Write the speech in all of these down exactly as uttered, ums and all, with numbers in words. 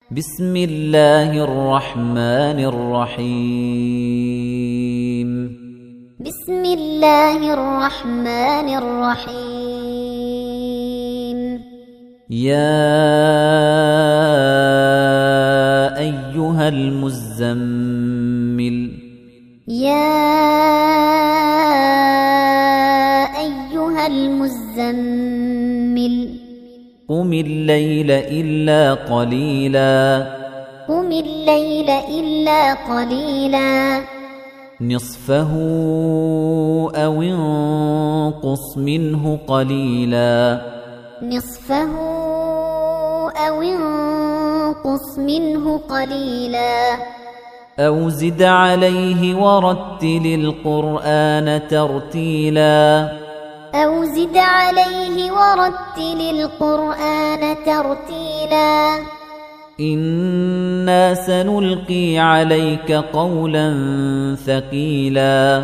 بسم الله الرحمن الرحيم بسم الله الرحمن الرحيم يا أيها المزمل يا أيها المزمل قم الليل إلا قليلا قم الليل إلا قليلا نصفه أو انقص منه قليلا نصفه أو انقص منه قليلا أو زد عليه ورتل القرآن ترتيلا أو زد عليه ورتل القرآن ترتيلا إنا سنلقي عليك قولا ثقيلا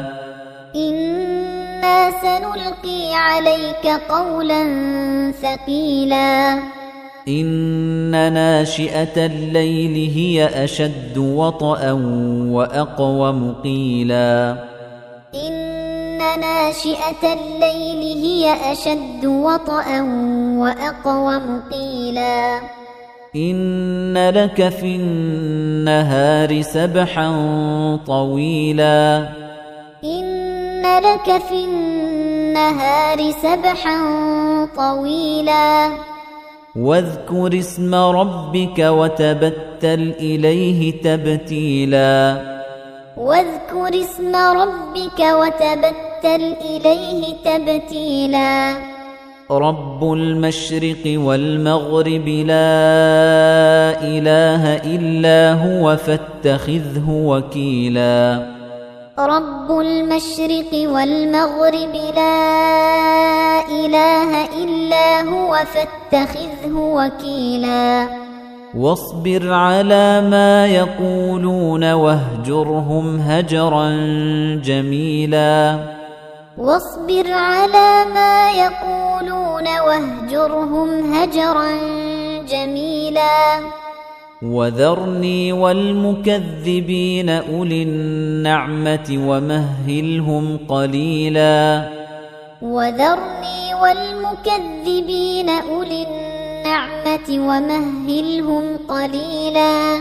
إنا سنلقي عليك قولا ثقيلا إن ناشئة الليل هي أشد وطئا وأقوم قيلا إن ناشئة الليل هي أشد وطئا وأقوم قيلا إن لك في النهار سبحا طويلا إن لك في النهار سبحا طويلا واذكر اسم ربك وتبتل إليه تبتيلا واذكر اسم ربك وتبتل إليه تبتيلا رب المشرق والمغرب لا إله إلا هو فاتخذه وكيلا رب المشرق والمغرب لا إله إلا هو فاتخذه وكيلا واصبر على ما يقولون واهجرهم هجرا جميلا واصبر على ما يقولون واهجرهم هجرا جميلا وذرني والمكذبين أولي النعمة ومهلهم قليلا وذرني والمكذبين أولي النعمة ومهلهم قليلا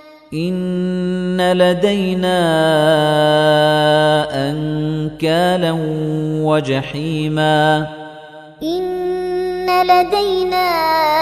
إن لدينا أنكالا وجحيما إن لدينا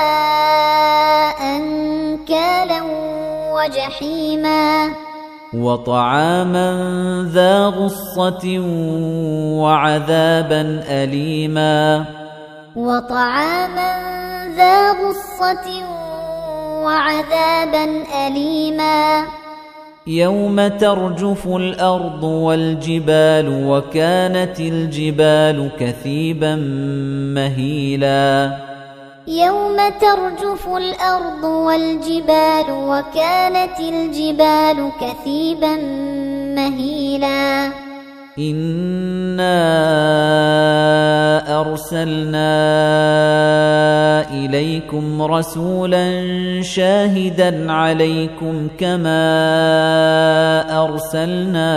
أنكالا وجحيما وطعاما ذا غصة وعذابا أليما وطعاما ذا غصة وعذابا أليما يوم ترجف الأرض والجبال وكانت الجبال كثيبا مهيلا يوم ترجف الأرض والجبال وكانت الجبال كثيبا مهيلا إنا أرسلنا إليكم رسولا شاهدا عليكم كما أرسلنا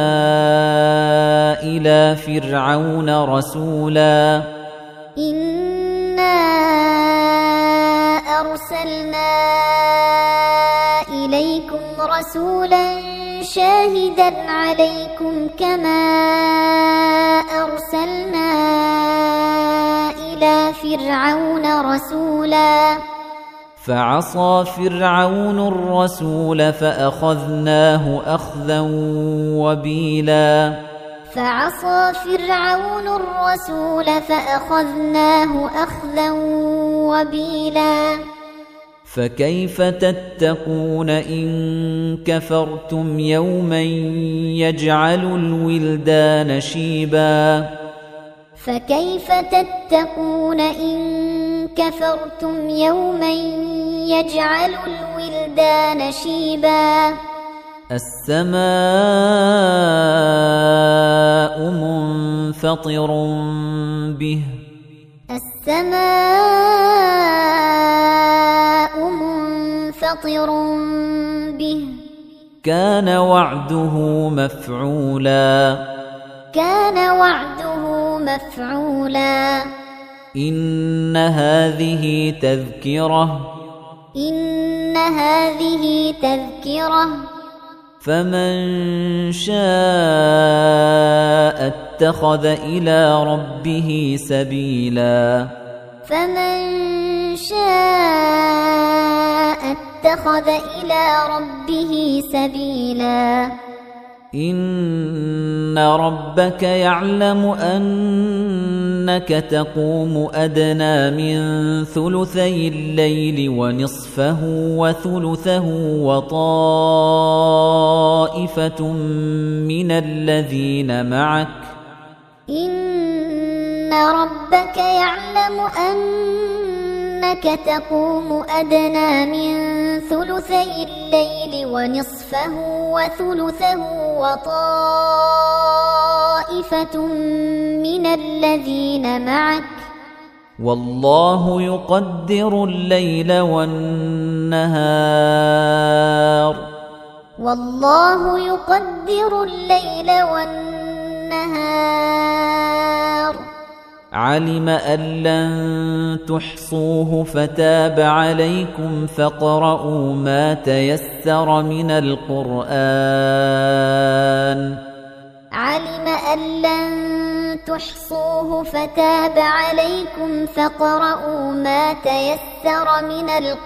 إلى فرعون رسولا إنا أرسلنا إليكم رسولا شاهدا عليكم كما أرسلنا إلى فرعون رسولا فعصى فرعون الرسول فأخذناه أخذا وبيلا فعصى فرعون الرسول فأخذناه أخذا وبيلا فكيف تتقون إن كفرتم يوما يجعل الولدان شيبا فكيف تتقون إن كفرتم يوما يجعل الولدان شيبا السماء منفطر به السماء منفطر به كان وعده مفعولا كان وعده مفعولا إن هذه تذكرة إن هذه تذكرة فمن شاء اتخذ إلى ربه سبيلا فمن شاء اتخذ إلى ربه سبيلا إن ربك يعلم أنك تقوم أدنى من ثلثي الليل ونصفه وثلثه وطائفة من الذين معك إن ربك يعلم أنك تقوم أدنى من ثلثي الليل ونصفه وثلثه وطائفة من الذين معك والله يقدر الليل والنهار والله يقدر الليل والنهار علم أن لن تحصوه فتاب عليكم فاقرؤوا ما تيسر من القرآن علم أن لن تحصوه فتاب عليكم فاقرؤوا ما تيسر من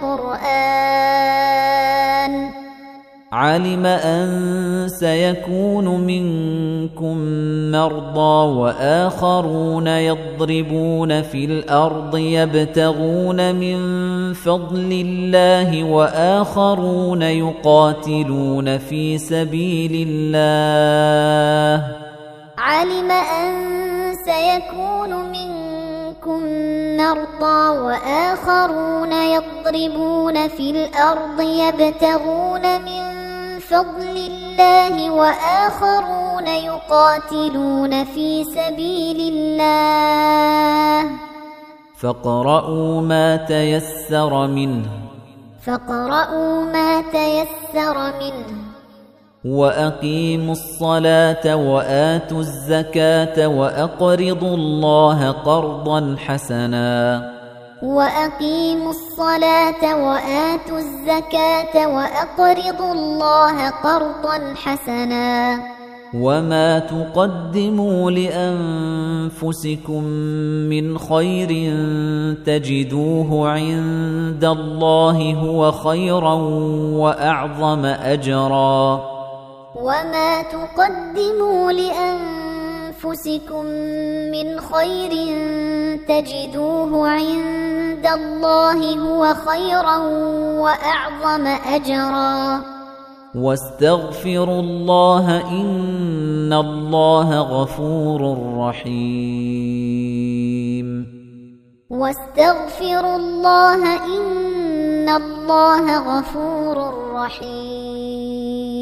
القرآن علم أن سيكون منكم مرضى وآخرون يضربون في الأرض يبتغون من فضل الله وآخرون يقاتلون في سبيل الله علم أن سيكون منكم مرضى وآخرون يضربون في الأرض يبتغون من فضل الله وآخرون يقاتلون في سبيل الله فاقرؤوا ما تيسر منه فاقرؤوا ما تيسر منه وأقيموا الصلاة وآتوا الزكاة وأقرضوا الله قرضا حسنا وأقيموا الصلاة وآتوا الزكاة وأقرضوا الله قرضا حسنا وما تقدموا لأنفسكم من خير تجدوه عند الله هو خيرا وأعظم أجرا وما تقدموا لأنفسكم من خير تجدوه عند الله هو خيرا وأعظم أجرا واستغفروا الله إن الله غفور رحيم واستغفروا الله إن الله غفور رحيم